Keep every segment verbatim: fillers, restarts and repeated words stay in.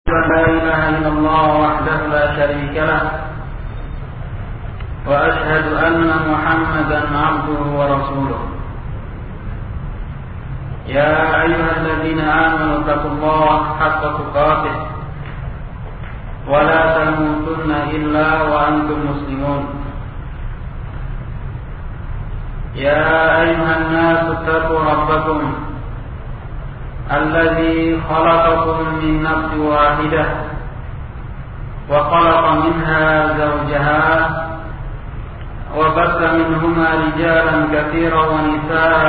لا إله إلا الله وحده لا شريك له وأشهد أن محمدا عبده ورسوله يا أيها الذين آمنوا اتقوا الله حق تقاته ولا تموتن إلا وأنتم مسلمون يا أيها الناس اتقوا ربكم الذي خلقكم من نفس واحدة وخلق منها زوجها وبث منهما رجالا كثيرا ونساء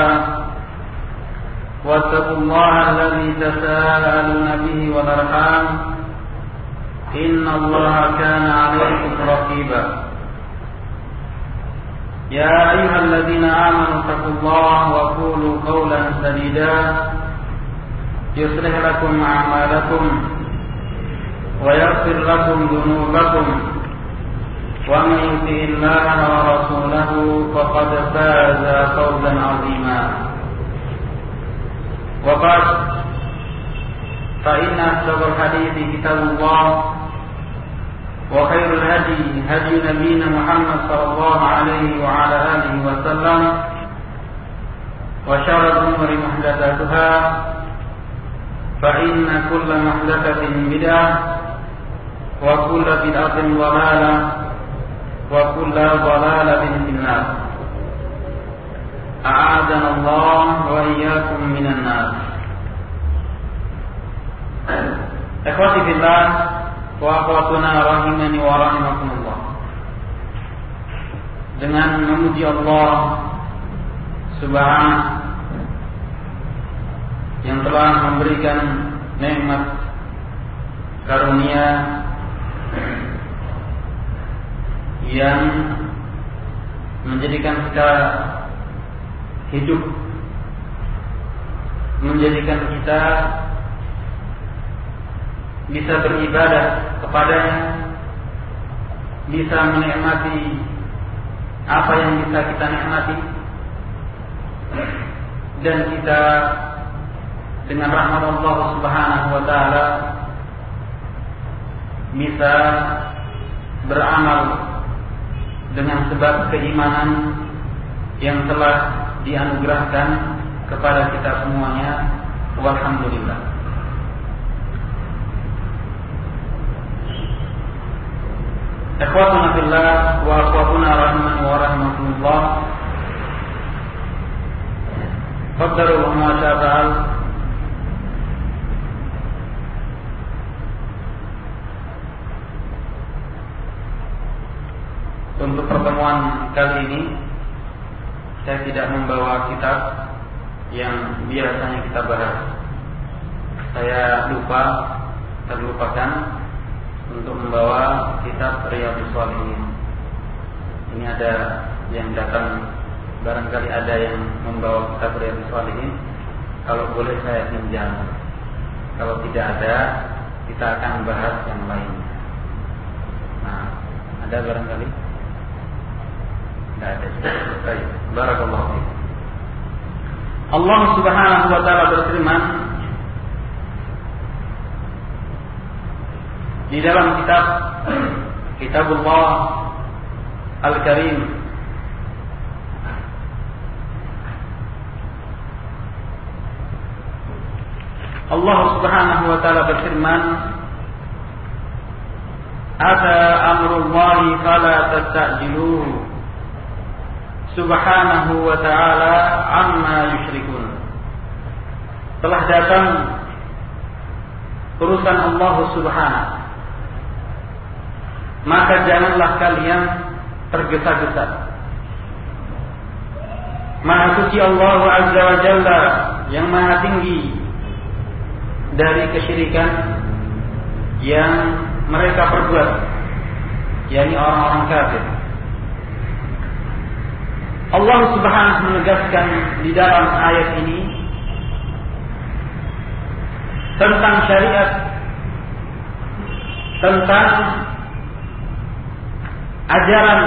واتقوا الله الذي تساءلون به والأرحام إن الله كان عليكم رقيبا يا أيها الذين آمنوا اتقوا الله وقولوا قولا سديدا يصلح لكم أعمالكم ويغفر لكم ذنوبكم ومن يطع الله ورسوله فقد فاز فوزا عظيما وبعد فإن أصدق الحديث كتاب الله وخير الهدي هدي نبينا محمد صلى الله عليه وعلى آله وسلم وشر الأمور محدثاتها فإن كل محدثة بدعة وكل بدعة ضلالة وكل ضلالة في النار أعاذنا الله وإياكم من النار. Ikhwati fillah wa akhwatuna rahimani wa rahimakumullah. Dengan memuji Allah Subhanahu yang telah memberikan nikmat karunia yang menjadikan kita hidup, menjadikan kita bisa beribadah kepadanya, bisa menikmati apa yang bisa kita nikmati, dan kita dengan rahmat Allah Subhanahu wa taala bisa beramal dengan sebab keimanan yang telah dianugerahkan kepada kita semuanya. Walhamdulillah. Ikhwatuna fillah wa akhwatuna rahimani wa rahimakumullah. Qaddaru ma sya'al. Untuk pertemuan kali ini saya tidak membawa kitab yang biasanya kita bahas. Saya lupa, terlupakan untuk membawa kitab Riyadhus Shalihin. Ini ada yang datang, barangkali ada yang membawa kitab Riyadhus Shalihin. Kalau boleh saya pinjam. Kalau tidak ada, kita akan bahas yang lainnya. Nah, ada barangkali? Tidak ada. Baik. Barakallahu fiikum. Allah Subhanahu wa taala berfirman di dalam kitab Kitabullah Al-Karim, Allah Subhanahu wa taala berfirman, "Ata amrullahi fala tastajiluhu Subhanahu wa ta'ala amma yusyrikun." Telah datang urusan Allah Subhanahu, maka janganlah kalian tergesa-gesa. Maha suci Allah Azza wa Jalla yang maha tinggi dari kesyirikan yang mereka perbuat, yakni orang-orang kafir. Allah Subhanahu menegaskan di dalam ayat ini tentang syariat, tentang ajaran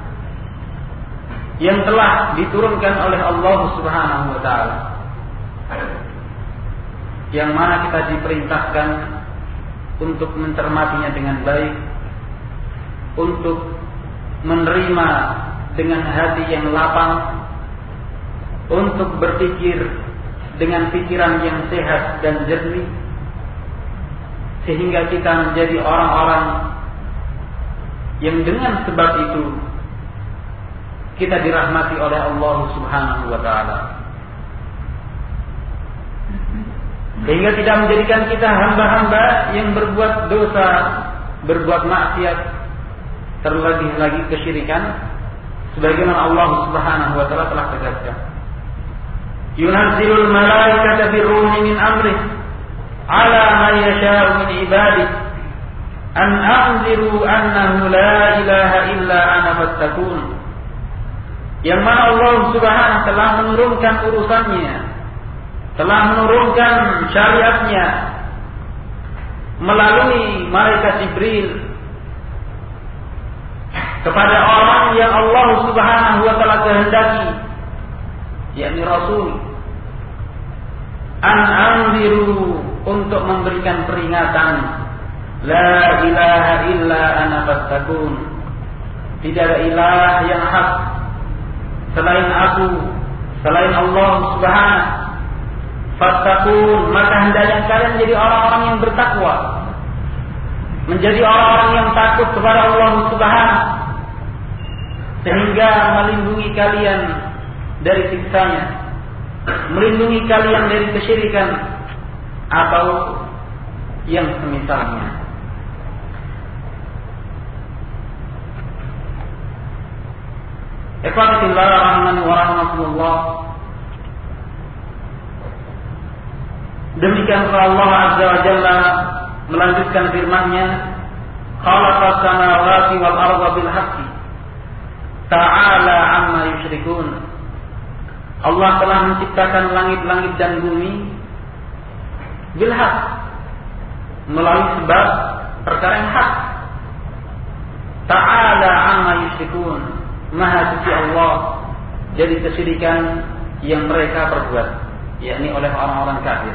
yang telah diturunkan oleh Allah Subhanahu wa taala, yang mana kita diperintahkan untuk mencermatinya dengan baik, untuk menerima dengan hati yang lapang, untuk berpikir dengan pikiran yang sehat dan jernih, sehingga kita menjadi orang-orang yang dengan sebab itu kita dirahmati oleh Allah Subhanahu wa taala, sehingga tidak menjadikan kita hamba-hamba yang berbuat dosa, berbuat maksiat, terlebih lagi kesyirikan, sebagaimana Allah Subhanahu wa taala telah tegaskan, yunazzilul malaikata birruhi min amrih ala man yasha'u min ibadihi an anziru annahu la ilaha illa ana fattaqun. Yang mana Allah Subhanahu telah menurunkan urusannya, telah menurunkan syariatnya melalui malaikat Jibril kepada orang yang Allah Subhanahu wa taala kehendaki, yakni Rasul, an anziru, untuk memberikan peringatan, la ilaha illa ana fattaqun, tidak ada ilah yang hak selain aku, selain Allah Subhanahu, fattaqun, maka hendaknya kalian menjadi orang-orang yang bertakwa, menjadi orang-orang yang takut kepada Allah Subhanahu, sehingga melindungi kalian dari siksanya, melindungi kalian dari kesyirikan atau yang semisalnya. Ikhwatillah rahimani wa rahimakumullah. Demikian Allah Azza wa Jalla melanjutkan firman-Nya, khalaqas samawati wal arda bil haqqi ta'ala amma yusyrikun. Allah telah menciptakan langit-langit dan bumi bil haq, melalui sebab perkara yang hak. Ta'ala amma yusyrikun, Maha suci Allah dari kesyirikan yang mereka perbuat, yakni oleh orang-orang kafir.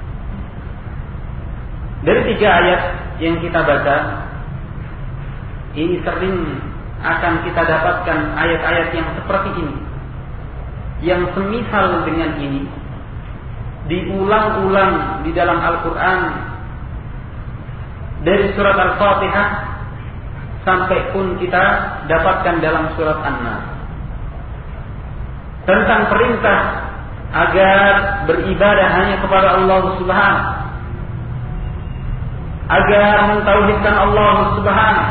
Dari tiga ayat yang kita baca ini, sering akan kita dapatkan ayat-ayat yang seperti ini, yang semisal dengan ini, diulang-ulang di dalam Al-Quran, dari surat Al-Fatihah sampai pun kita dapatkan dalam surat An-Nas, tentang perintah agar beribadah hanya kepada Allah Subhanahu, agar mentauhidkan Allah Subhanahu.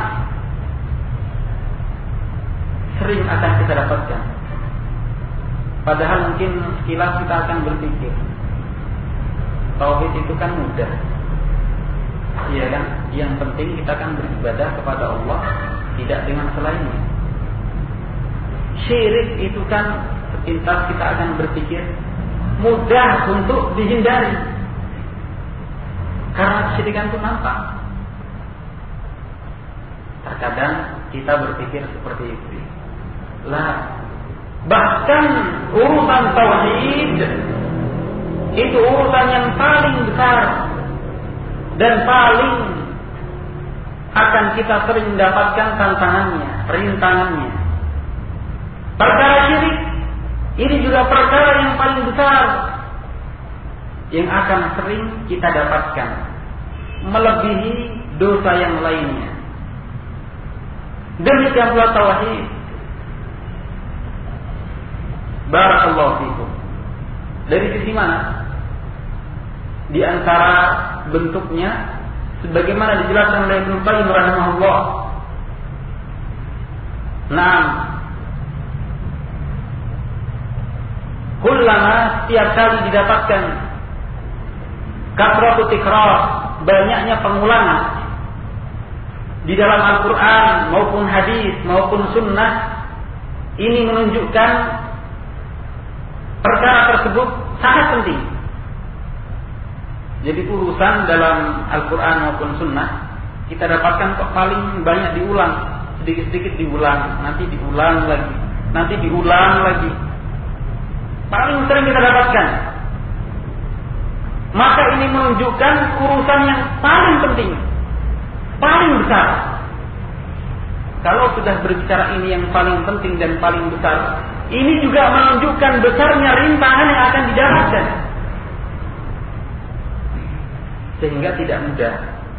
Sering akan kita dapatkan, padahal mungkin sekilas kita akan berpikir tauhid itu kan mudah, iya kan? Yang penting kita akan beribadah kepada Allah, tidak dengan selainnya. Syirik itu kan sepintas kita akan berpikir mudah untuk dihindari, karena kesyirikan itu nampak. Terkadang kita berpikir seperti itu. Lah, bahkan urusan tauhid itu urusan yang paling besar dan paling akan kita sering mendapatkan tantangannya, rintangannya. Perkara syirik ini juga perkara yang paling besar yang akan sering kita dapatkan, melebihi dosa yang lainnya. Demikian pula tauhid. Barakallahu fikum. Dari sisi mana? Di antara bentuknya sebagaimana dijelaskan oleh Ibnu Qayyim rahimahullah. Naam. Kullama, setiap kali didapatkan kasratu tikrar, banyaknya pengulangan di dalam Al-Quran maupun hadis maupun sunnah, ini menunjukkan perkara tersebut sangat penting. Jadi urusan dalam Al-Quran maupun sunnah kita dapatkan kok paling banyak diulang, sedikit-sedikit diulang, nanti diulang lagi, nanti diulang lagi. Paling sering kita dapatkan. Maka ini menunjukkan urusan yang paling penting paling besar. Kalau sudah berbicara ini yang paling penting dan paling besar, ini juga menunjukkan besarnya rintangan yang akan didapatkan. Sehingga tidak mudah.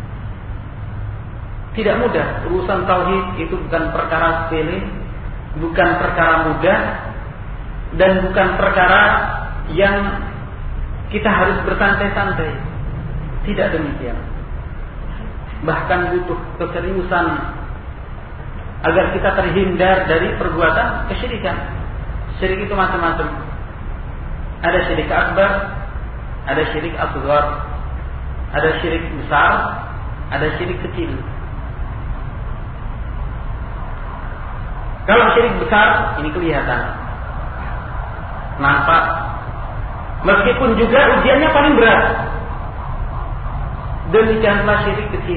Tidak mudah. Urusan tauhid itu bukan perkara sepele, bukan perkara mudah, dan bukan perkara yang kita harus bersantai-santai. Tidak demikian. Bahkan butuh keseriusan agar kita terhindar dari perbuatan kesyirikan. Syirik itu macam-macam. Ada syirik akbar, ada syirik asghar, ada syirik besar, ada syirik kecil. Kalau syirik besar ini kelihatan, nampak, meskipun juga ujiannya paling berat. Demikianlah syirik kecil.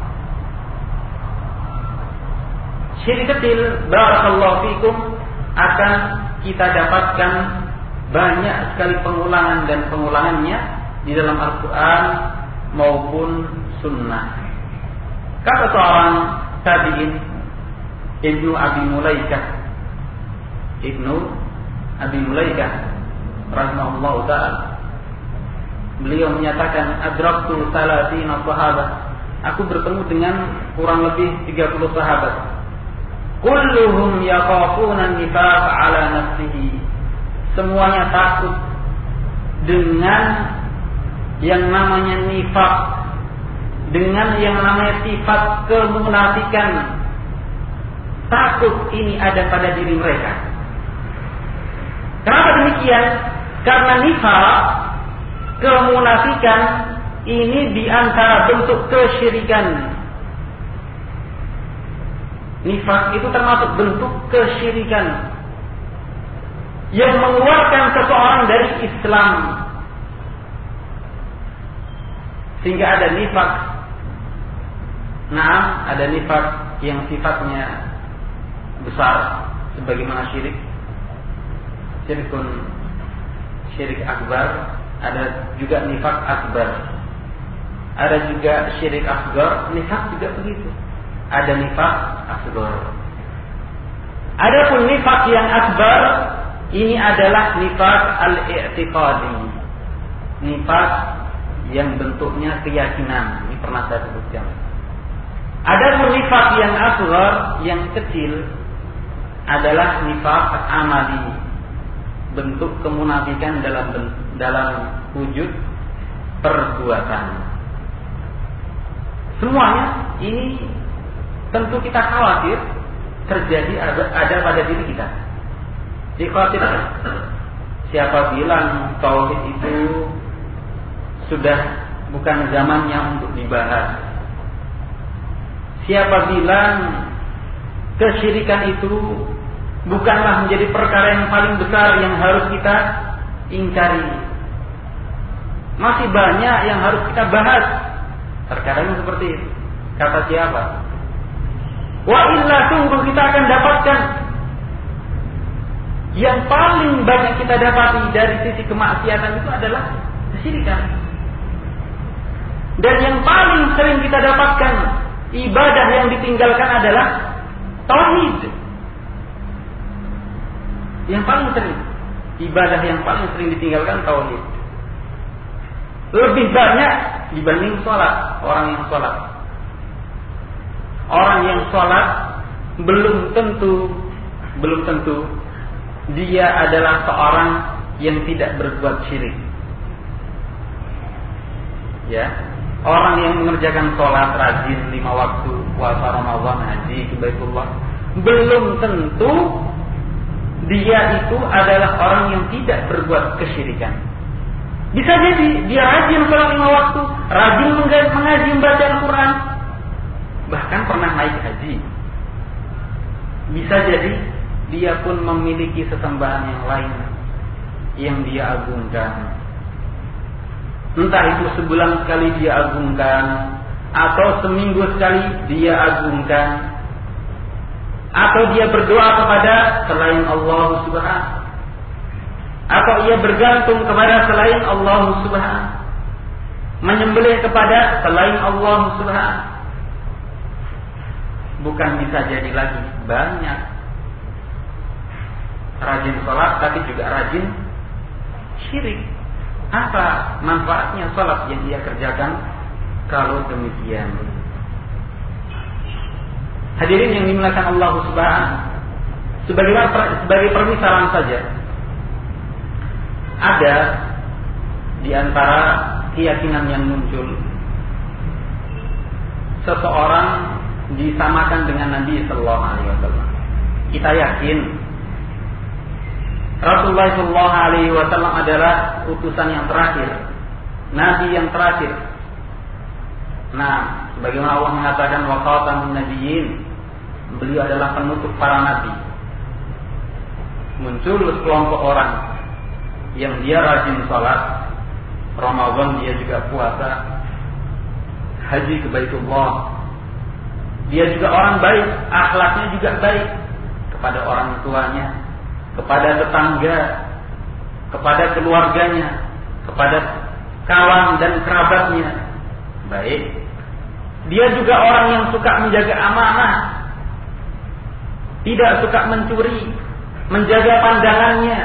Syirik kecil, barakallahu fikum, akan kita dapatkan banyak sekali pengulangan dan pengulangannya di dalam Al-Quran maupun Sunnah. Kata seorang tabi'in, Ibnu Abi Mulaikah, Ibnu Abi Mulaikah rahimahullah ta'ala, beliau menyatakan, adraktu salatina sahabat, aku bertemu dengan kurang lebih tiga puluh sahabat. Kulluhum yakhafuna nifaq ala nafsihi. Semuanya takut dengan yang namanya nifaq, dengan yang namanya sifat kemunafikan. Takut ini ada pada diri mereka. Kenapa demikian? Karena nifaq, kemunafikan, ini di antara bentuk kesyirikan. Nifaq itu termasuk bentuk kesyirikan yang mengeluarkan seseorang dari Islam. Sehingga ada nifaq. Nah, ada nifaq yang sifatnya besar, sebagaimana syirik, syirikun, syirik akbar. Ada juga nifaq akbar. Ada juga syirik asghar, nifaq juga begitu. Ada nifaq asghar. Adapun nifaq yang akbar, ini adalah nifaq al-i'tiqadi. Nifaq yang bentuknya keyakinan. Ini pernah saya sebutkan. Adapun nifaq yang asghar, yang kecil, adalah nifaq amali. Bentuk kemunafikan dalam dalam wujud perbuatan. Semuanya ini tentu kita khawatir terjadi ada, ada pada diri kita. Dikhawatirkan. Siapa bilang tauhid itu sudah bukan zamannya untuk dibahas? Siapa bilang kesyirikan itu bukanlah menjadi perkara yang paling besar yang harus kita ingkari? Masih banyak yang harus kita bahas. Terkadang seperti itu. Kata siapa? Wa illa, sungguh kita akan dapatkan yang paling banyak kita dapati dari sisi kemaksiatan itu adalah kesyirikan. Dan yang paling sering kita dapatkan ibadah yang ditinggalkan adalah tauhid. Yang paling sering ibadah yang paling sering ditinggalkan tauhid. Lebih banyak dibanding sholat. Orang yang sholat Orang yang sholat belum tentu Belum tentu dia adalah seorang yang tidak berbuat syirik. Ya, orang yang mengerjakan sholat rajin lima waktu, puasa Ramadan, haji ke Baitullah, belum tentu dia itu adalah orang yang tidak berbuat kesyirikan. Bisa jadi dia rajin sholat lima waktu, rajin mengaji, membaca Al-Quran, bahkan pernah naik haji. Bisa jadi dia pun memiliki sesembahan yang lain yang dia agungkan. Entah itu sebulan sekali dia agungkan, atau seminggu sekali dia agungkan, atau dia berdoa kepada selain Allah Subhanahu, atau ia bergantung kepada selain Allah Subhanahu, menyembelih kepada selain Allah Subhanahu. bukan bisa jadi lagi banyak rajin sholat tapi juga rajin syirik. Apa manfaatnya sholat yang dia kerjakan kalau demikian? Hadirin yang dimuliakan Allah Subhanahu, sebagai sebagai permisalan saja, ada di antara keyakinan yang muncul, seseorang disamakan dengan Nabi Sallallahu Alaihi Wasallam. Kita yakin Rasulullah Sallallahu Alaihi Wasallam adalah utusan yang terakhir, Nabi yang terakhir. Nah, sebagaimana Allah mengatakan wa khatamun nabiyyin, beliau adalah penutup para nabi. Muncul sekelompok orang yang dia rajin sholat, Ramadan dia juga puasa, haji ke Baitullah. Dia juga orang baik, akhlaknya juga baik kepada orang tuanya, kepada tetangga, kepada keluarganya, kepada kawan dan kerabatnya. Baik. Dia juga orang yang suka menjaga amanah, tidak suka mencuri, menjaga pandangannya.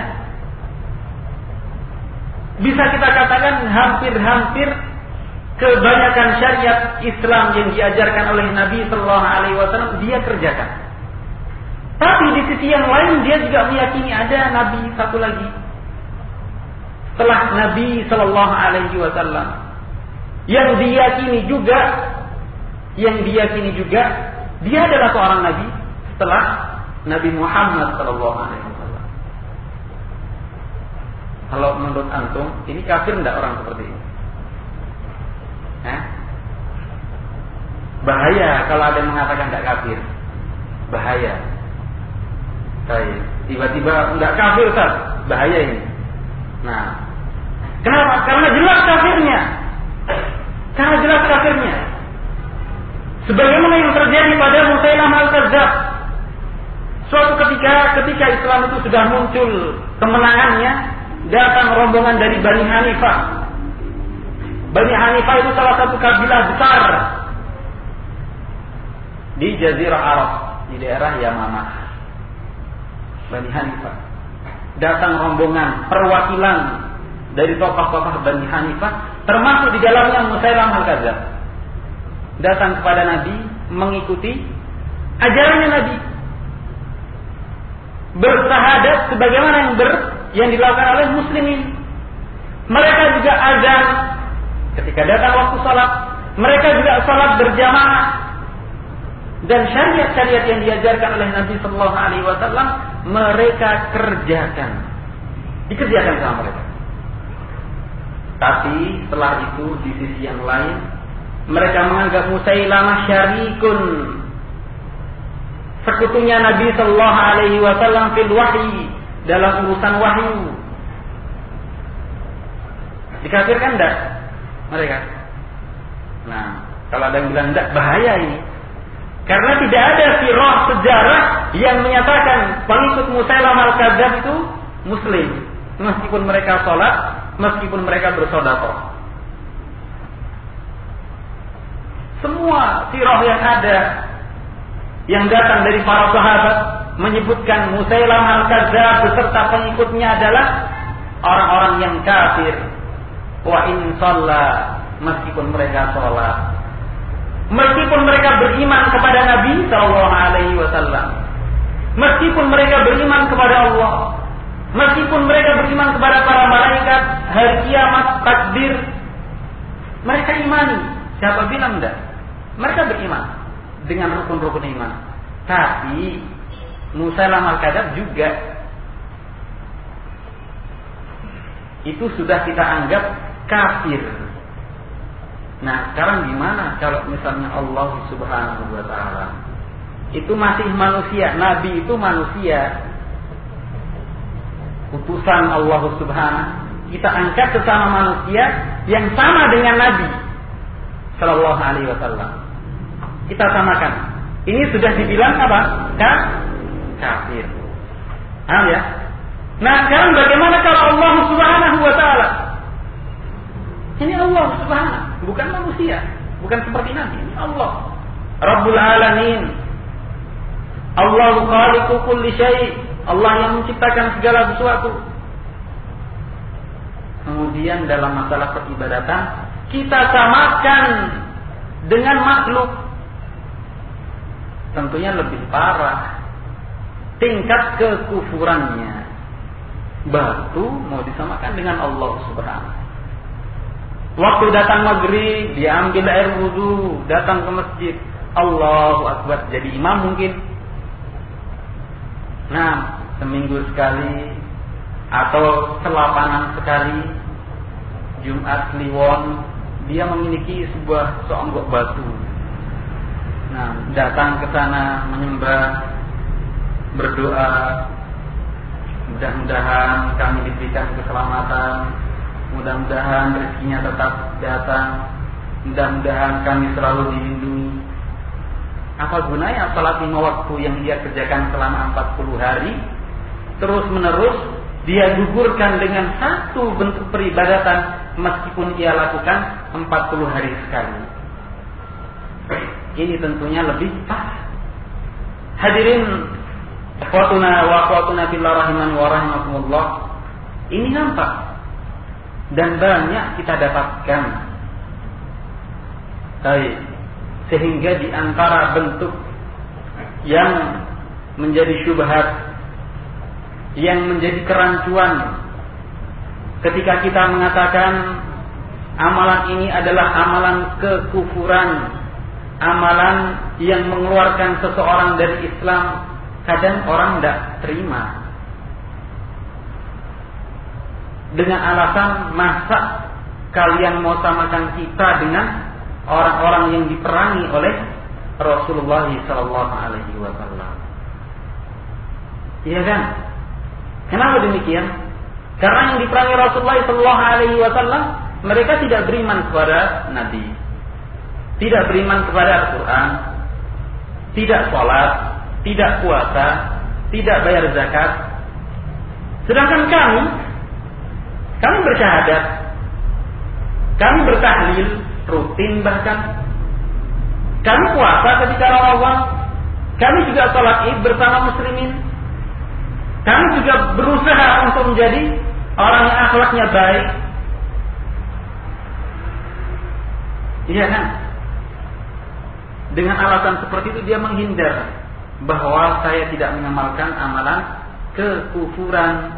Bisa kita katakan hampir-hampir kebanyakan syariat Islam yang diajarkan oleh Nabi Sallallahu Alaihi Wasallam dia kerjakan. Tapi di sisi yang lain dia juga meyakini ada Nabi satu lagi setelah Nabi Sallallahu Alaihi Wasallam yang diyakini juga, yang diyakini juga dia adalah seorang Nabi setelah Nabi Muhammad Sallallahu Alaihi Wasallam. Kalau menurut antum ini kafir tidak orang seperti ini? Eh? Bahaya kalau ada yang mengatakan tidak kafir. Bahaya. Baik. Tiba-tiba tidak kafir, Ustaz. Bahaya ini. Nah, kenapa? Karena jelas kafirnya. Karena jelas kafirnya. Sebagaimana yang terjadi pada Musailamah al-Kadzdzab. Suatu ketika, ketika Islam itu sudah muncul kemenangannya, datang rombongan dari Bani Hanifah. Bani Hanifah itu salah satu kabilah besar di Jazirah Arab, di daerah Yamamah. Bani Hanifah. Datang rombongan perwakilan dari tokoh-tokoh Bani Hanifah, termasuk di dalamnya Musailamah al-Kadzdzab. Datang kepada Nabi, mengikuti ajarannya Nabi. Bersahadat sebagaimana yang ber yang dilakukan oleh muslimin. Mereka juga azan ketika datang waktu salat, mereka juga salat berjamaah. Dan syariat-syariat yang diajarkan oleh Nabi Sallallahu Alaihi Wasallam mereka kerjakan, dikerjakan sama mereka. Tapi setelah itu di sisi yang lain mereka menganggap Musailamah syarikun, sekutunya Nabi Sallallahu Alaihi Wasallam fil wahyi, dalam urusan wahyu. Dikafirkan enggak mereka? Nah, kalau ada yang bilang enggak, bahaya ini. Karena tidak ada sirah sejarah yang menyatakan pengikut Musailamah al-Kadzdzab itu muslim, meskipun mereka sholat, meskipun mereka bersedekah. Semua sirah yang ada yang datang dari para sahabat menyebutkan Musailamah al-Kadzdzab beserta pengikutnya adalah orang-orang yang kafir. Wa in shalla, meskipun mereka sholat, meskipun mereka beriman kepada Nabi Sallallahu Alaihi Wasallam, meskipun mereka beriman kepada Allah, meskipun mereka beriman kepada para malaikat, hari kiamat, takdir, mereka imani. Siapa bilang enggak? Mereka beriman dengan rukun-rukun iman. Tapi Musailamah al-Kadzdzab juga itu sudah kita anggap kafir. Nah, sekarang gimana kalau misalnya Allah Subhanahu wa taala itu masih manusia, Nabi itu manusia, utusan Allah Subhanahu, kita angkat sesama manusia yang sama dengan Nabi Sallallahu Alaihi Wasallam, kita samakan. Ini sudah dibilang apa? Kafir. Paham ya? Nah, sekarang bagaimana kalau Allah Subhanahu wa taala? Ini Allah Subhanahu, bukan manusia, bukan seperti Nabi. Ini Allah Rabbul Alamin, Allahu khaliqu kulli syai'. Allah yang menciptakan segala sesuatu. Kemudian dalam masalah peribadatan kita samakan dengan makhluk. Tentunya lebih parah tingkat kekufurannya. Batu mau disamakan dengan Allah Subhanahu. Waktu datang maghrib, dia ambil air wudu, datang ke masjid, Allahu Akbar, jadi imam mungkin. Nah, seminggu sekali atau selapanan sekali, Jumat Kliwon, dia memiliki sebuah seonggok batu. Nah, datang ke sana menyembah, berdoa, mudah-mudahan kami diberikan keselamatan, mudah-mudahan rezekinya tetap datang, mudah-mudahan kami selalu dilindungi. Apa gunanya salat lima waktu yang dia kerjakan selama empat puluh hari terus menerus dia gugurkan dengan satu bentuk peribadatan meskipun ia lakukan empat puluh hari sekali. Ini tentunya lebih pas. Hadirin akhwatuna wa akhwatuna fillah rahimani wa rahimakumullah, ini nampak dan banyak kita dapatkan. Baik, sehingga di antara bentuk yang menjadi syubhat, yang menjadi kerancuan ketika kita mengatakan amalan ini adalah amalan kekufuran, amalan yang mengeluarkan seseorang dari Islam, kadang orang tidak terima dengan alasan, masa kalian mau samakan kita dengan orang-orang yang diperangi oleh Rasulullah sallallahu alaihi wasallam. Iya kan? Kenapa demikian? Karena yang diperangi Rasulullah sallallahu alaihi wasallam, mereka tidak beriman kepada Nabi, tidak beriman kepada Al-Quran, tidak sholat, tidak puasa, tidak bayar zakat. Sedangkan kami, kami bersyahadat, kami bertahlil rutin, bahkan kami puasa ketika Ramadan, kami juga sholat Id bersama muslimin, kami juga berusaha untuk menjadi orang yang akhlaknya baik. Iya kan? Dengan alasan seperti itu dia menghindar bahwa saya tidak mengamalkan amalan kekufuran.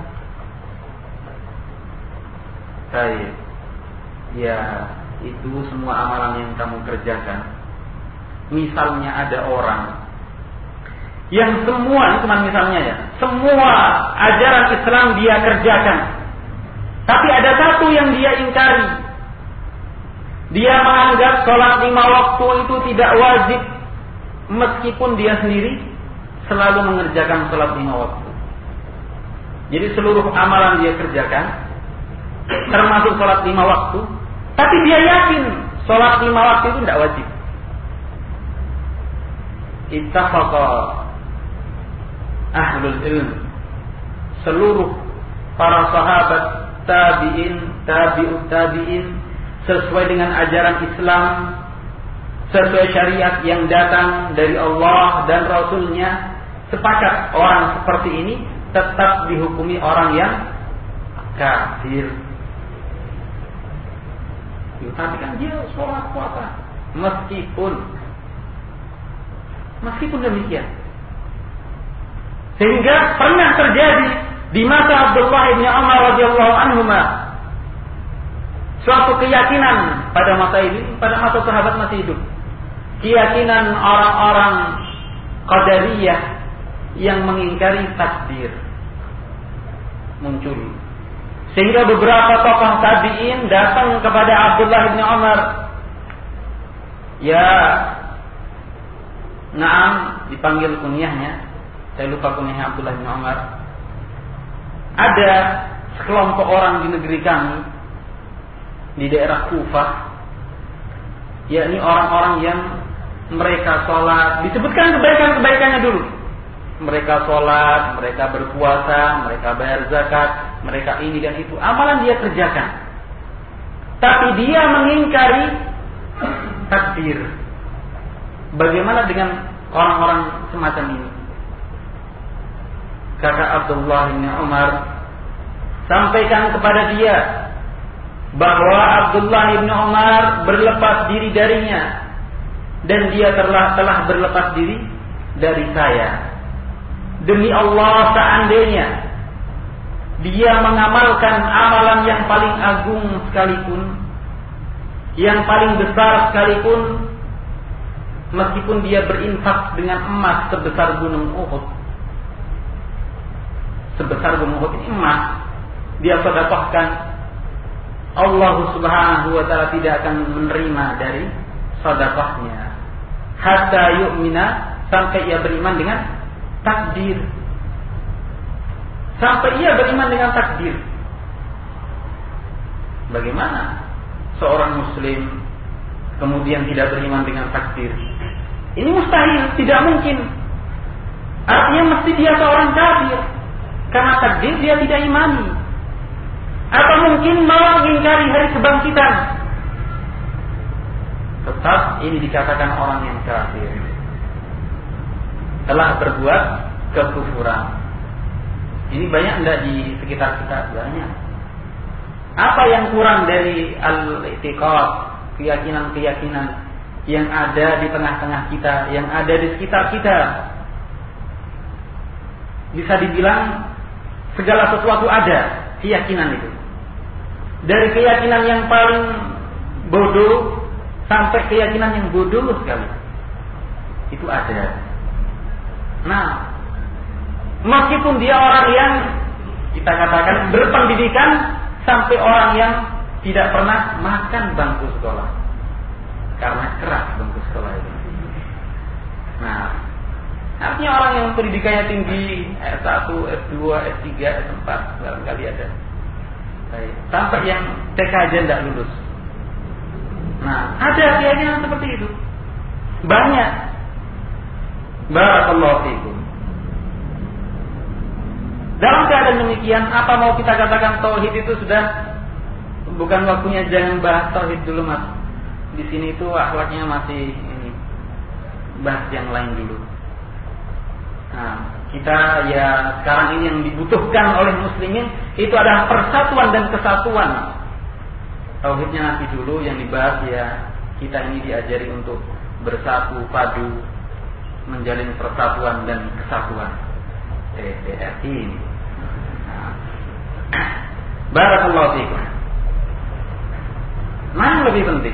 Baik, ya itu semua amalan yang kamu kerjakan. Misalnya ada orang yang semua, ini cuma misalnya ya, semua ajaran Islam dia kerjakan, tapi ada satu yang dia ingkari. Dia menganggap sholat lima waktu itu tidak wajib, meskipun dia sendiri selalu mengerjakan sholat lima waktu. Jadi seluruh amalan dia kerjakan, termasuk sholat lima waktu, tapi dia yakin sholat lima waktu itu tidak wajib. Ittafaqa ahlul ilm, seluruh para sahabat, tabi'in, tabi'ut tabi'in, sesuai dengan ajaran Islam, sesuai syariat yang datang dari Allah dan Rasulnya, sepakat orang seperti ini tetap dihukumi orang yang kafir. Tapi kan dia sholat puasa, meskipun meskipun demikian, sehingga pernah terjadi di masa Abdullah bin Umar radhiyallahu anhuma suatu keyakinan pada masa ini, pada masa sahabat masih hidup, keyakinan orang-orang Qadariyah yang mengingkari takdir muncul, sehingga beberapa tokoh tabi'in datang kepada Abdullah bin Umar. Ya, Naam, dipanggil kunyahnya, saya lupa kunyahnya Abdullah bin Umar. Ada sekelompok orang di negeri kami, di daerah Kufah, yakni orang-orang yang mereka sholat, disebutkan kebaikan-kebaikannya dulu. Mereka sholat, mereka berpuasa, mereka bayar zakat, mereka ini dan itu, amalan dia kerjakan. Tapi dia mengingkari takdir. Bagaimana dengan orang-orang semacam ini? kata Abdullah bin Umar, sampaikan kepada dia bahwa Abdullah bin Umar berlepas diri darinya dan dia telah telah berlepas diri dari saya. Demi Allah, seandainya dia mengamalkan amalan yang paling agung sekalipun, yang paling besar sekalipun, meskipun dia berinfak dengan emas sebesar gunung Uhud, sebesar gunung Uhud ini emas, dia sedekahkan, Allah Subhanahu wa taala tidak akan menerima dari sedekahnya hatta yu'mina, sampai ia beriman dengan takdir. Sampai ia beriman dengan takdir. Bagaimana seorang muslim kemudian tidak beriman dengan takdir? Ini mustahil, tidak mungkin. Artinya mesti dia seorang kafir, karena takdir dia tidak imani. Atau mungkin malah mengingkari hari kebangkitan. Tetap ini dikatakan orang yang kafir, telah berbuat kekufuran. Ini banyak enggak di sekitar kita? Banyak. Apa yang kurang dari al-i'tiqad, keyakinan-keyakinan yang ada di tengah-tengah kita, yang ada di sekitar kita? Bisa dibilang segala sesuatu ada keyakinan itu. Dari keyakinan yang paling bodoh sampai keyakinan yang bodoh sekali, itu ada. Nah, meskipun dia orang yang kita katakan berpendidikan, sampai orang yang tidak pernah makan bangku sekolah karena keras bangku sekolah itu. Nah, artinya orang yang pendidikannya tinggi, S satu, S dua, S tiga, S empat, barangkali ada. Baik. Sampai yang T K aja tidak lulus. Nah, ada keyakinan seperti itu. Banyak. Barakallahu fiikum. Dalam keadaan demikian, apa mau kita katakan tauhid itu sudah bukan waktunya, jangan bahas tauhid dulu, Mas. Di sini itu akhlaknya masih ini. Bahas yang lain dulu. Nah, kita ya sekarang ini yang dibutuhkan oleh muslimin itu adalah persatuan dan kesatuan. Tauhidnya nanti dulu, yang dibahas ya kita ini diajari untuk bersatu padu, menjalin persatuan dan kesatuan. T P R I ini. Nah. Barakallahu fiikum. Mana yang lebih penting?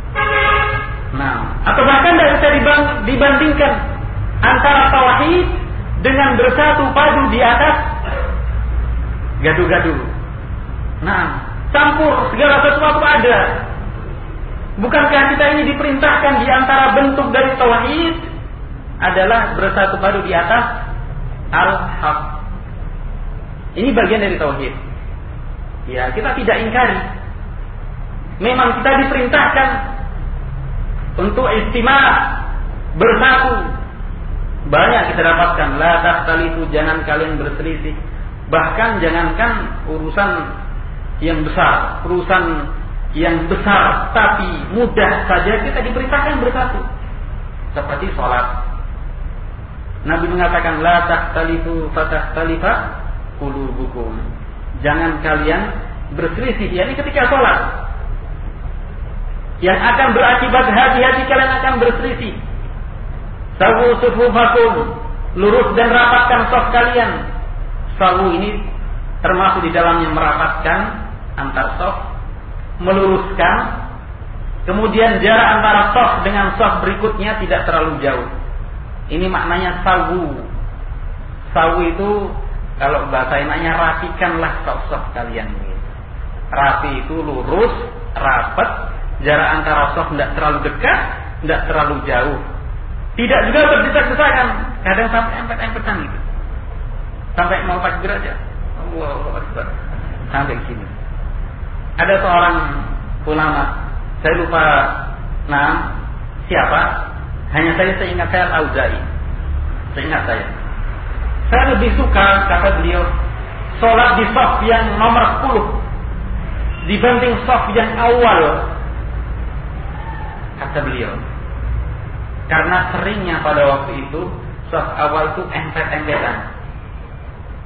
Nah, atau bahkan tidak bisa dibandingkan antara tauhid dengan bersatu padu di atas gaduh-gaduh. Nah, campur segala sesuatu ada. Bukankah kita ini diperintahkan di antara bentuk dari tauhid adalah bersatu padu di atas al-haq. Ini bagian dari tauhid. Ya, kita tidak ingkari. Memang kita diperintahkan untuk istima', bersatu. Banyak kita dapatkan, la takhtalifu, jangan kalian berselisih. Bahkan jangankan urusan yang besar, urusan yang besar tapi mudah saja kita diperintahkan bersatu. Seperti sholat. Nabi mengatakan la takhtalifu fatakhtalifa qulubukum. Jangan kalian berselisih, yakni ketika sholat. Yang akan berakibat hati-hati kalian akan berselisih. Sawu sufufakum, lurus dan rapatkan shaf kalian. Sawu ini termasuk di dalamnya merapatkan antar shaf, meluruskan. Kemudian jarak antara shaf dengan shaf berikutnya tidak terlalu jauh. Ini maknanya sawu. Sawu itu kalau bahasa enaknya rapikanlah shaf-shaf kalian. Rapi itu lurus, rapat. Jarak antara shaf tidak terlalu dekat, tidak terlalu jauh. Tidak juga berdesak-desakan. Kadang sampai empet-empetan gitu. Sampai mau takbir aja. Allahu Akbar. Sampai sini. Ada seorang ulama, saya lupa nama siapa. Hanya saya seingat saya Al-Auza'i. Seingat saya. Saya lebih suka, kata beliau, sholat di shaf yang nomor sepuluh dibanding shaf yang awal. Kata beliau, karena seringnya pada waktu itu shaf awal itu empet-empetan.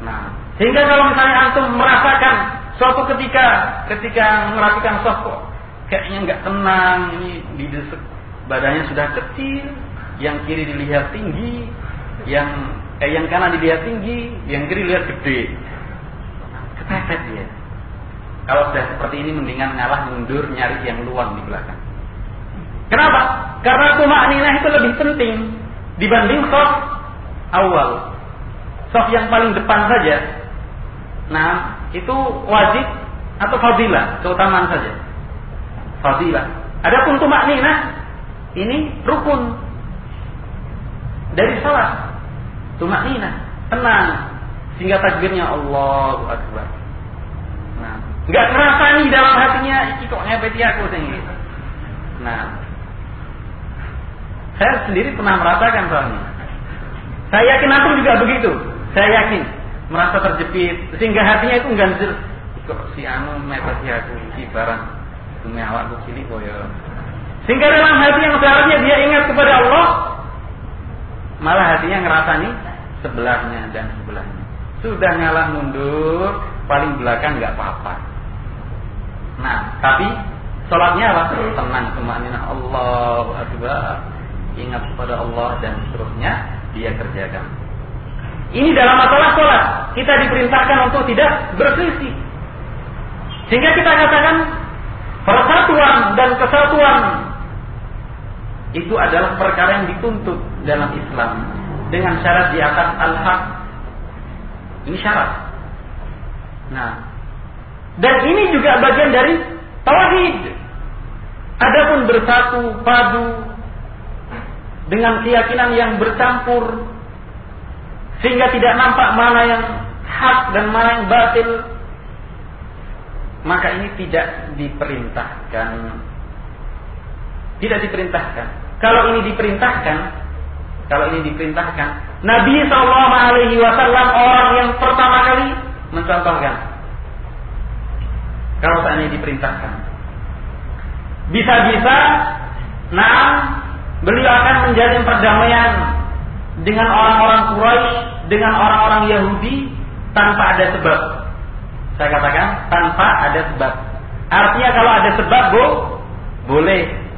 Nah, sehingga kalau misalnya antum merasakan suatu ketika ketika merasakan sosok kayaknya nggak tenang, ini di badannya sudah kecil, yang kiri dilihat tinggi, yang eh yang kanan dilihat tinggi, yang kiri dilihat gede, kepepet dia. Kalau sudah seperti ini mendingan ngalah mundur nyari yang luang di belakang. Kenapa? Karena tumakninah itu lebih penting dibanding shaf awal. Shaf yang paling depan saja, nah itu wajib atau fadilah, keutamaan saja. Fadilah. Adapun tumakninah ini rukun dari salat. Tumakninah, tenang, sehingga takbirnya Allahu Akbar. Nah, nggak ngerasa nih dalam hatinya, iki kok ngepeti aku sendiri. Nah, saya sendiri pernah merasakan soalnya. Saya yakin aku juga begitu. Saya yakin merasa terjepit, sehingga hatinya itu ganjil. Kok si anu mepeti aku, si barang demi awakku cilik koyo. Sehingga dalam hati yang seharusnya dia ingat kepada Allah, malah hatinya ngerasa nih sebelahnya dan sebelahnya. Sudah ngalah mundur, paling belakang nggak apa-apa. Nah, tapi sholatnya apa? Tenang, tumakninah, Allahu Akbar, ingat kepada Allah dan seterusnya dia kerjakan. Ini dalam masalah sholat kita diperintahkan untuk tidak berselisih. Sehingga kita katakan persatuan dan kesatuan itu adalah perkara yang dituntut dalam Islam dengan syarat di atas al-haq. Ini syarat. Nah, dan ini juga bagian dari tauhid. Adapun bersatu padu dengan keyakinan yang bercampur sehingga tidak nampak mana yang hak dan mana yang batil, maka ini tidak diperintahkan. Tidak diperintahkan. Kalau ini diperintahkan, kalau ini diperintahkan, Nabi Shallallahu Alaihi Wasallam orang yang pertama kali mencontohkan. Kalau seandainya diperintahkan, bisa-bisa, nah, beliau akan menjalin perdamaian dengan orang-orang Quraisy, dengan orang-orang Yahudi tanpa ada sebab. Saya katakan tanpa ada sebab. Artinya kalau ada sebab, bo, boleh.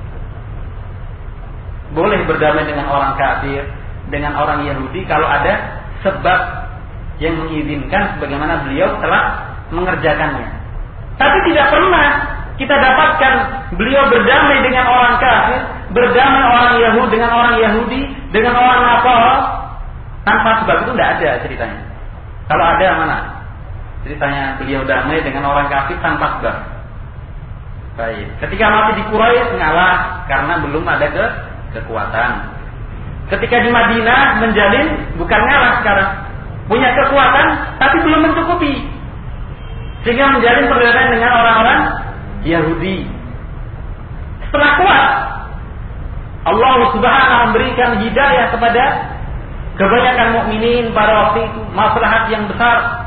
Boleh berdamai dengan orang kafir, dengan orang Yahudi kalau ada sebab yang mengizinkan sebagaimana beliau telah mengerjakannya. Tapi tidak pernah kita dapatkan beliau berdamai dengan orang kafir, berdamai orang Yahudi dengan orang Yahudi, dengan orang Nasara tanpa sebab. Itu tidak ada ceritanya. Kalau ada, mana ceritanya beliau damai dengan orang kafir tanpa sebab? Baik. Ketika masih di Quraisy ngalah karena belum ada ke kekuatan. Ketika di Madinah menjalin, bukan ngalah sekarang, punya kekuatan tapi belum mencukupi, sehingga menjalin perdamaian dengan orang-orang Yahudi. Setelah kuat, Allah Subhanahu memberikan hidayah kepada kebanyakan mukminin pada waktu itu, maslahat yang besar.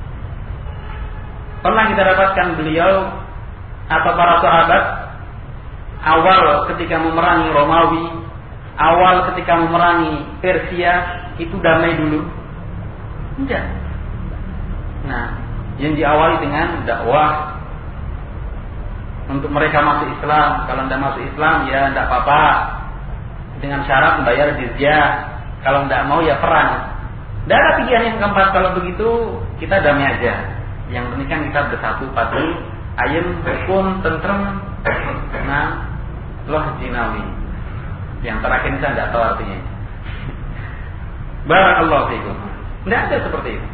Pernah kita dapatkan beliau atau para sahabat awal ketika memerangi Romawi, awal ketika memerangi Persia, itu damai dulu? Tidak. Nah, yang diawali dengan dakwah untuk mereka masuk Islam. Kalau tidak masuk Islam, ya tidak apa-apa, dengan syarat membayar jizyah. Kalau tidak mau, ya perang. Tidak ada pilihan yang keempat. Kalau begitu, kita damai aja. Yang penting kan kita bersatu padu, ayem, hukum, tentrem. Nah, loh jinawi. Yang terakhir ini saya tidak tahu artinya. Barakallahu fiikum. Tidak ada seperti itu.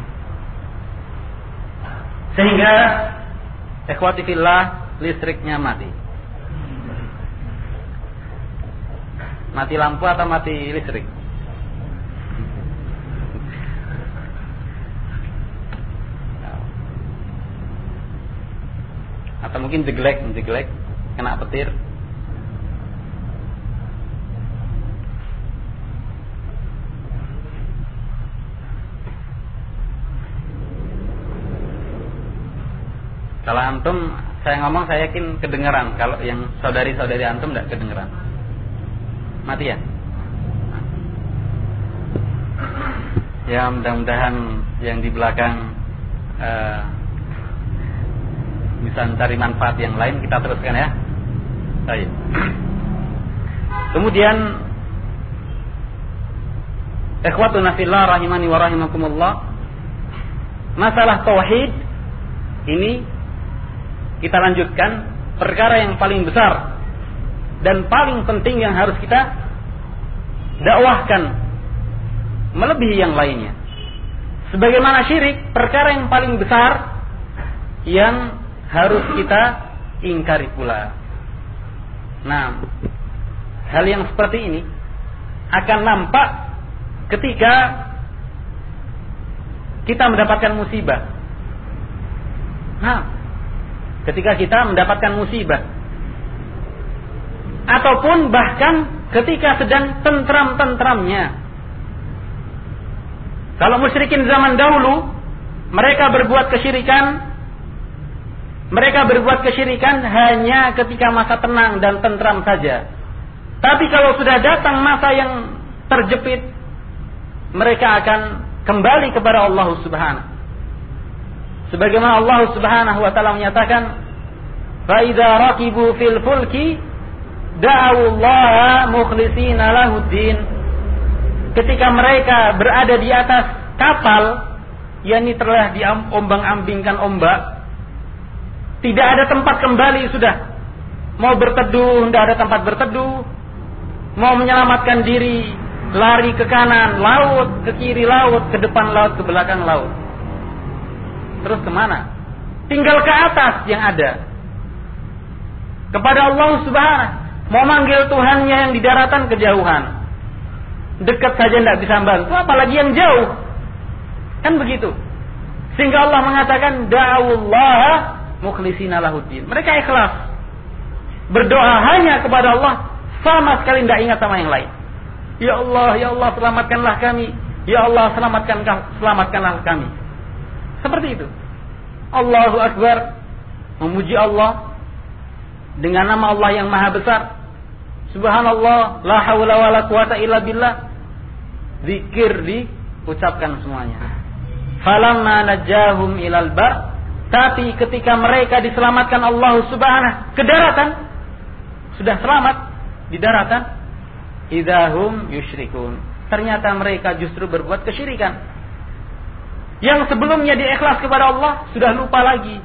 Sehingga ikhwati fillah, listriknya mati. Mati lampu atau mati listrik? Atau mungkin jeglek, jeglek, kena petir. Kalau antum, saya ngomong saya yakin kedengeran. Kalau yang saudari-saudari antum tidak kedengeran. Mati ya? Ya Ya, mudah-mudahan yang di belakang uh, bisa mencari manfaat yang lain. Kita teruskan ya. Baik. Kemudian ikhwatuna fillah rahimani wa rahimakumullah, masalah tauhid ini kita lanjutkan, perkara yang paling besar dan paling penting yang harus kita dakwahkan melebihi yang lainnya. Sebagaimana syirik, perkara yang paling besar yang harus kita ingkari pula. Nah, hal yang seperti ini akan nampak ketika kita mendapatkan musibah. Nah, ketika kita mendapatkan musibah, ataupun bahkan ketika sedang tentram-tentramnya. Kalau musyrikin zaman dahulu, mereka berbuat kesyirikan, mereka berbuat kesyirikan hanya ketika masa tenang dan tentram saja. Tapi kalau sudah datang masa yang terjepit, mereka akan kembali kepada Allah Subhanahu. Sebagaimana Allah Subhanahu wa taala menyatakan, "Fa idza raqibu fil fulki da'u Allah mukhlishina lahuddin." Ketika mereka berada di atas kapal, yakni telah diombang-ambingkan ombak, tidak ada tempat kembali sudah. Mau berteduh, tidak ada tempat berteduh. Mau menyelamatkan diri, lari ke kanan laut, ke kiri laut, ke depan laut, ke belakang laut. Terus kemana? Tinggal ke atas yang ada. Kepada Allah Subhanahu. Mau manggil Tuhannya yang di daratan kejauhan. Dekat saja tidak bisa bantu, apalagi yang jauh. Kan begitu. Sehingga Allah mengatakan da'ullaha mukhlishina lahuddin. Mereka ikhlas. Berdoa hanya kepada Allah, sama sekali tidak ingat sama yang lain. Ya Allah, ya Allah, selamatkanlah kami. Ya Allah, selamatkan selamatkanlah kami. Seperti itu. Allahu Akbar, memuji Allah dengan nama Allah yang Maha Besar. Subhanallah, la haula wala quwata illa billah. Zikir diucapkan semuanya. Falamma najahum ilal bar, tapi ketika mereka diselamatkan Allah Subhanahu ke daratan, sudah selamat di daratan, idahum yusyrikun. Ternyata mereka justru berbuat kesyirikan. Yang sebelumnya diikhlas kepada Allah sudah lupa lagi.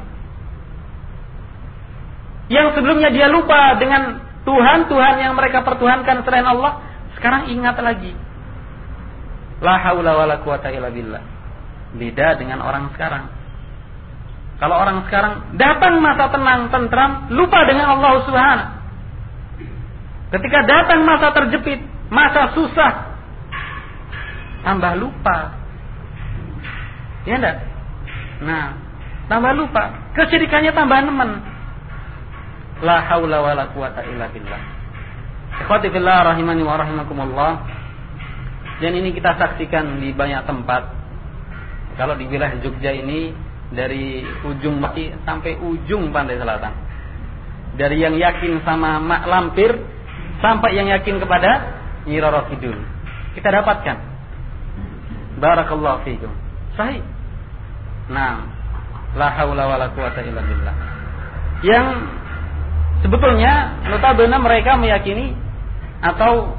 Yang sebelumnya dia lupa dengan Tuhan-Tuhan yang mereka pertuhankan selain Allah, sekarang ingat lagi. La haula wala quwata illa billah. Beda dengan orang sekarang. Kalau orang sekarang datang masa tenang, tentram, lupa dengan Allah Subhanahu. Ketika datang masa terjepit, masa susah, tambah lupa. Ya enggak? Nah, tambah lupa. Kesyirikannya tambah nemen. La haula wala quwata illa billah. Ikhwati fillah rahimani wa rahimakumullah. Dan ini kita saksikan di banyak tempat. Kalau di wilayah Jogja ini, dari ujung Maki sampai ujung pantai selatan. Dari yang yakin sama Mak Lampir sampai yang yakin kepada Nyi Roro Kidul. Kita dapatkan. Barakallahu fiikum. Sahih. Nah, la haula wala quwata illa billah. Yang sebetulnya notabene mereka meyakini atau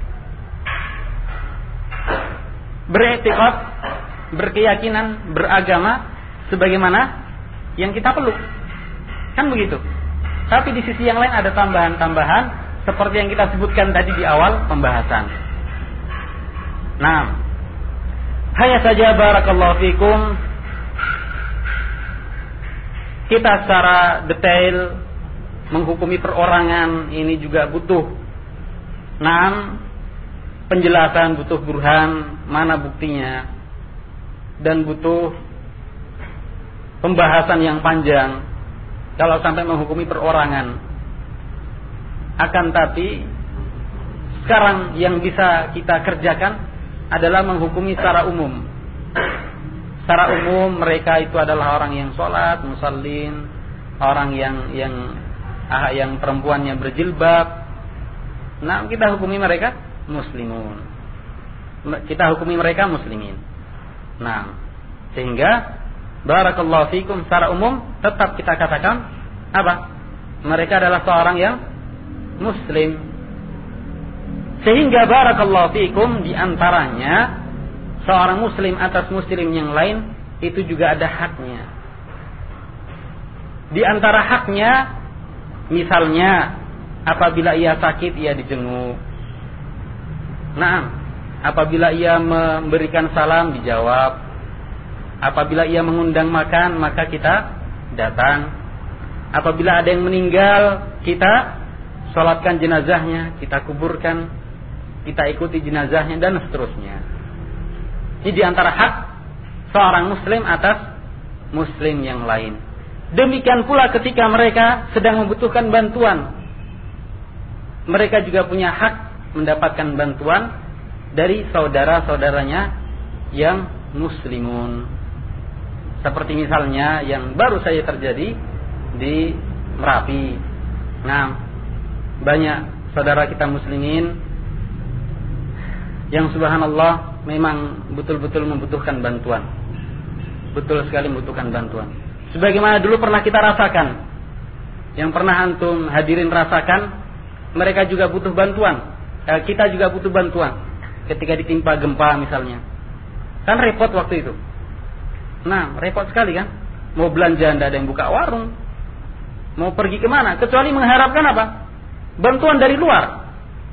beriktikad, berkeyakinan, beragama sebagaimana yang kita peluk. Kan begitu. Tapi di sisi yang lain ada tambahan-tambahan seperti yang kita sebutkan tadi di awal pembahasan. Nah, hanya saja barakallahu fikum, kita secara detail menghukumi perorangan ini juga butuh enam penjelasan, butuh burhan, mana buktinya, dan butuh pembahasan yang panjang kalau sampai menghukumi perorangan. Akan tapi sekarang yang bisa kita kerjakan adalah menghukumi secara umum. Secara umum mereka itu adalah orang yang sholat, musallin, orang yang yang ah, yang perempuannya berjilbab. Nah, kita hukumi mereka muslimun. Kita hukumi mereka muslimin. Nah, sehingga barakallahu fikum secara umum tetap kita katakan apa? Mereka adalah seorang yang muslim. Sehingga barakallahu fikum di antaranya seorang muslim atas muslim yang lain itu juga ada haknya. Di antara haknya misalnya apabila ia sakit ia dijenguk. Nah, apabila ia memberikan salam dijawab. Apabila ia mengundang makan maka kita datang. Apabila ada yang meninggal kita salatkan jenazahnya, kita kuburkan, kita ikuti jenazahnya dan seterusnya. Ini di antara hak seorang muslim atas muslim yang lain. Demikian pula ketika mereka sedang membutuhkan bantuan, mereka juga punya hak mendapatkan bantuan dari saudara-saudaranya yang muslimun. Seperti misalnya yang baru saja terjadi di Merapi. Nah, banyak saudara kita muslimin yang subhanallah memang betul-betul membutuhkan bantuan. Betul sekali membutuhkan bantuan. Sebagaimana dulu pernah kita rasakan, yang pernah antum hadirin rasakan, mereka juga butuh bantuan. Eh, kita juga butuh bantuan ketika ditimpa gempa misalnya. Kan repot waktu itu. Nah, repot sekali kan? Mau belanja tidak ada yang buka warung. Mau pergi kemana? Kecuali mengharapkan apa? Bantuan dari luar.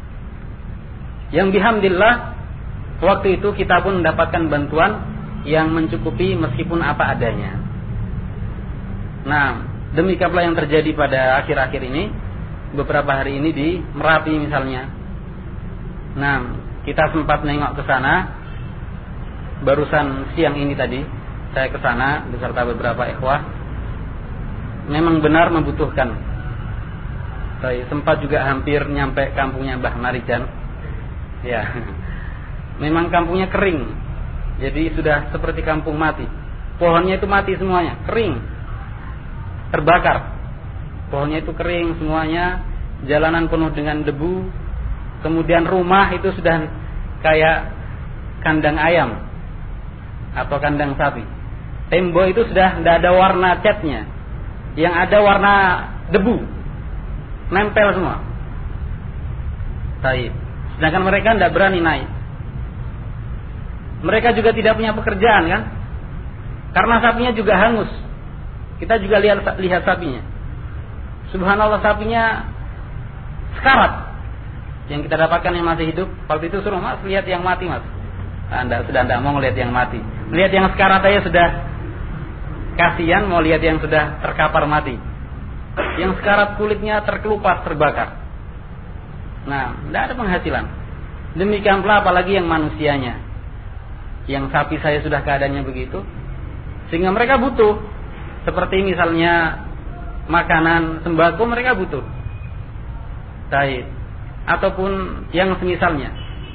Yang bihamdillah waktu itu kita pun mendapatkan bantuan yang mencukupi meskipun apa adanya. Nah, demikian pula yang terjadi pada akhir-akhir ini, beberapa hari ini di Merapi misalnya. Nah, kita sempat nengok ke sana barusan siang ini tadi. Saya ke sana beserta beberapa ikhwah. Memang benar membutuhkan. Saya sempat juga hampir nyampe kampungnya Mbah Marijan. Ya. Memang kampungnya kering. Jadi sudah seperti kampung mati. Pohonnya itu mati semuanya, kering. Terbakar. Pohonnya itu kering semuanya, jalanan penuh dengan debu. Kemudian rumah itu sudah kayak kandang ayam atau kandang sapi. Tembok itu sudah tidak ada warna catnya, yang ada warna debu, nempel semua. Baik. Sedangkan mereka tidak berani naik. Mereka juga tidak punya pekerjaan kan, karena sapinya juga hangus. Kita juga lihat lihat sapinya. Subhanallah, sapinya sekarat. Yang kita dapatkan yang masih hidup, waktu itu suruh mas lihat yang mati mas. Anda sudah tidak mau lihat yang mati, lihat yang sekarat aja sudah kasihan, mau lihat yang sudah terkapar mati. Yang sekarat kulitnya terkelupas, terbakar. Nah, tidak ada penghasilan. Demikian pula apalagi yang manusianya. Yang sapi saya sudah keadaannya begitu, sehingga mereka butuh. Seperti misalnya makanan, sembako mereka butuh. Baik. Ataupun yang semisalnya.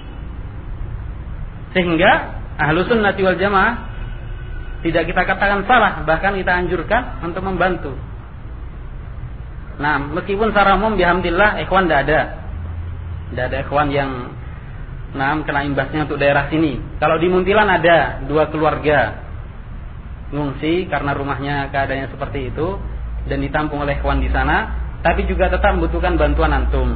Sehingga Ahlus Sunnah wal Jamaah tidak kita katakan salah, bahkan kita anjurkan untuk membantu. Nah, meskipun secara umum bihamdillah ikhwan tidak ada. Tidak ada ikhwan yang nah, kena imbasnya untuk daerah sini. Kalau di Muntilan ada dua keluarga ngungsi karena rumahnya keadaannya seperti itu dan ditampung oleh ikhwan di sana, tapi juga tetap membutuhkan bantuan antum.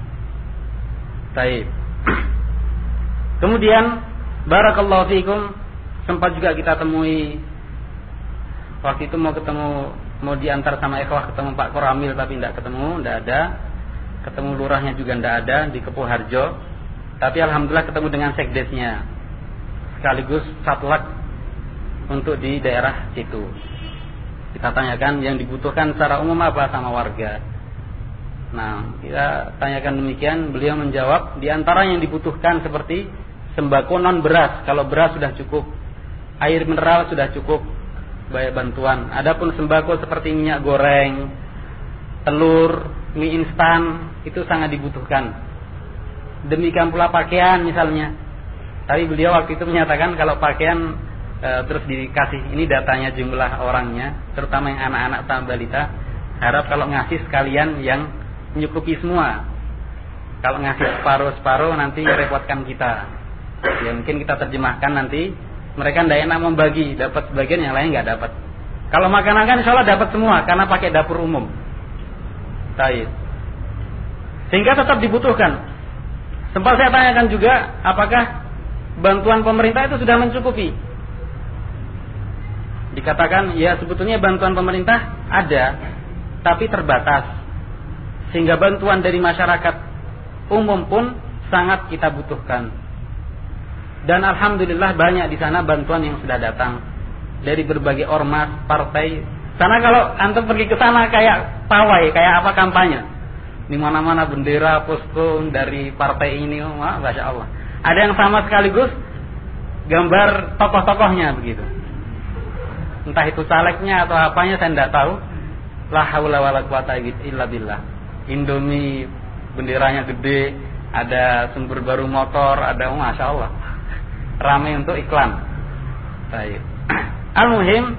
Baik. Kemudian barakallahu fiikum, sempat juga kita temui waktu itu mau ketemu, mau diantar sama ikhwah ketemu Pak Koramil tapi tidak ketemu, tidak ada. Ketemu lurahnya juga tidak ada di Kepuh Harjo. Tapi alhamdulillah ketemu dengan sekdesnya. Sekaligus satlak untuk di daerah situ. Kita tanyakan yang dibutuhkan secara umum apa sama warga. Nah, kita tanyakan demikian, beliau menjawab di antara yang dibutuhkan seperti sembako non beras. Kalau beras sudah cukup, air mineral sudah cukup, banyak bantuan. Adapun sembako seperti minyak goreng, telur, mie instan itu sangat dibutuhkan. Demikian pula pakaian misalnya. Tapi beliau waktu itu menyatakan kalau pakaian e, terus dikasih, ini datanya jumlah orangnya, terutama yang anak-anak sama balita, harap kalau ngasih sekalian yang menyukupi semua. Kalau ngasih separuh-separuh nanti repotkan kita. Ya mungkin kita terjemahkan nanti Mereka tidak enak membagi, dapat sebagian yang lain nggak dapat. Kalau makanan kan insya Allah dapat semua karena pakai dapur umum. Baik. Sehingga tetap dibutuhkan. Sempat saya tanyakan juga, apakah bantuan pemerintah itu sudah mencukupi? Dikatakan, ya sebetulnya bantuan pemerintah ada, tapi terbatas. Sehingga bantuan dari masyarakat umum pun sangat kita butuhkan. Dan alhamdulillah banyak di sana bantuan yang sudah datang dari berbagai ormas, partai. Karena kalau antum pergi ke sana kayak pawai, kayak apa kampanye. Di mana-mana bendera, posko dari partai ini, wah, masya Allah. Ada yang sama sekaligus gambar tokoh-tokohnya begitu. Entah itu calegnya atau apanya saya tidak tahu. La haula wala quwata illa billah. Indomie benderanya gede, ada sumber baru motor, ada, oh, masya Allah. Ramai untuk iklan. Baik. Al-muhim,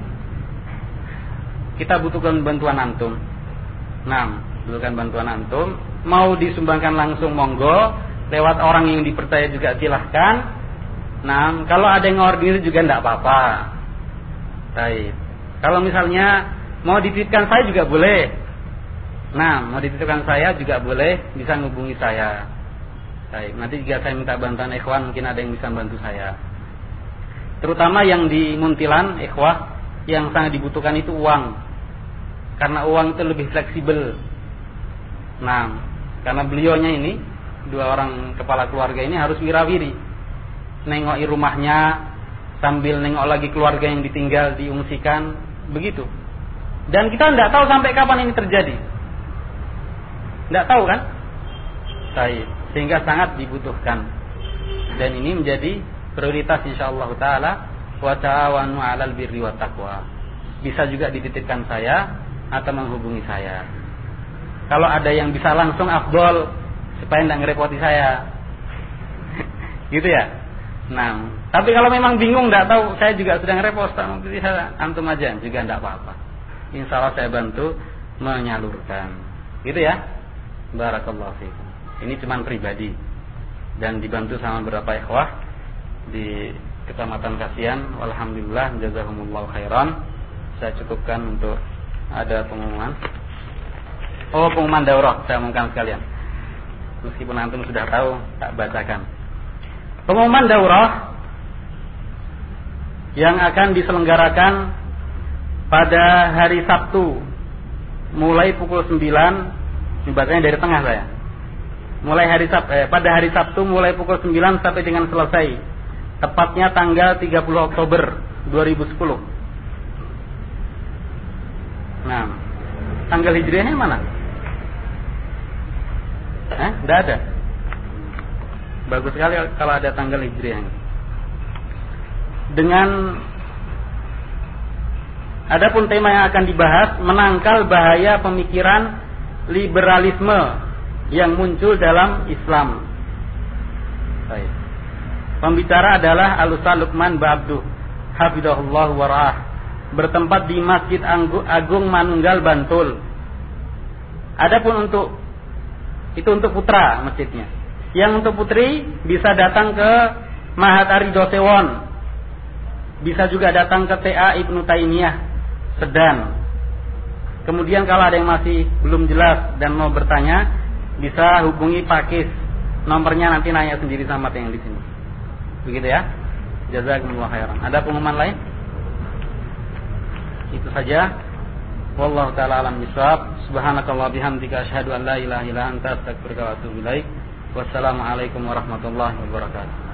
kita butuhkan bantuan antum. Nah, butuhkan bantuan antum. Mau disumbangkan langsung monggo, lewat orang yang dipercaya juga silahkan. Nah, kalau ada yang ngordinir juga tidak apa-apa. Baik. Kalau misalnya mau dititipkan saya juga boleh. Nah, mau dititipkan saya juga boleh, bisa menghubungi saya. Baik. Nanti jika saya minta bantuan ikhwan, mungkin ada yang bisa bantu saya. Terutama yang di Muntilan, ikhwah, yang sangat dibutuhkan itu uang. Karena uang itu lebih fleksibel. Nah, karena beliaunya ini, dua orang kepala keluarga ini harus wirawiri. Nengoki rumahnya, sambil nengok lagi keluarga yang ditinggal, diungsikan, begitu. Dan kita tidak tahu sampai kapan ini terjadi. Tidak tahu kan? Sehingga sangat dibutuhkan. Dan ini menjadi prioritas insyaallah taala, wa ta'awanu 'alal birri wat taqwa. Bisa juga dititipkan saya atau menghubungi saya. Kalau ada yang bisa langsung afdol supaya tidak ngerepoti saya. Gitu ya. Nah, tapi kalau memang bingung tidak tahu, saya juga sedang repot, nanti saya antum aja juga tidak apa-apa. Insyaallah saya bantu menyalurkan. Gitu ya. Barakallahu fiikum. Ini cuma pribadi dan dibantu sama beberapa ikhwah di Kecamatan Kasihan. Alhamdulillah, jazakumullahu khairan. Saya cukupkan untuk ada pengumuman. Oh, pengumuman daurah saya umumkan sekalian. Meskipun antum sudah tahu, tak bacakan. Pengumuman daurah yang akan diselenggarakan pada hari Sabtu mulai pukul sembilan, bacanya dari tengah saya. Mulai hari Sabtu eh, pada hari Sabtu mulai pukul sembilan sampai dengan selesai. Tepatnya tanggal tiga puluh Oktober dua ribu sepuluh. Nah, tanggal hijriahnya mana? Eh, enggak ada. Bagus sekali kalau ada tanggal hijriahnya. Dengan adapun tema yang akan dibahas, menangkal bahaya pemikiran liberalisme yang muncul dalam Islam. Baik. Pembicara adalah Al-Ustaz Lukman Ba'abduh hafizahullah wa ra'ah, bertempat di Masjid Agung Manunggal Bantul. Adapun untuk itu untuk putra masjidnya. Yang untuk putri bisa datang ke Mahat Arido Sewon. Bisa juga datang ke T A Ibnu Taimiyah Sedan. Kemudian kalau ada yang masih belum jelas dan mau bertanya, bisa hubungi Pak Kis. Nomornya nanti nanya sendiri sama yang di sini. Begitu ya. Jazakumullah khairan. Ada pengumuman lain? Itu saja. Wallahu taala alam bisawab. Subhanakallah bihamdika asyhadu an la ilaha illa anta astaghfiruka wa atubu ilaik. Wassalamualaikum warahmatullahi wabarakatuh.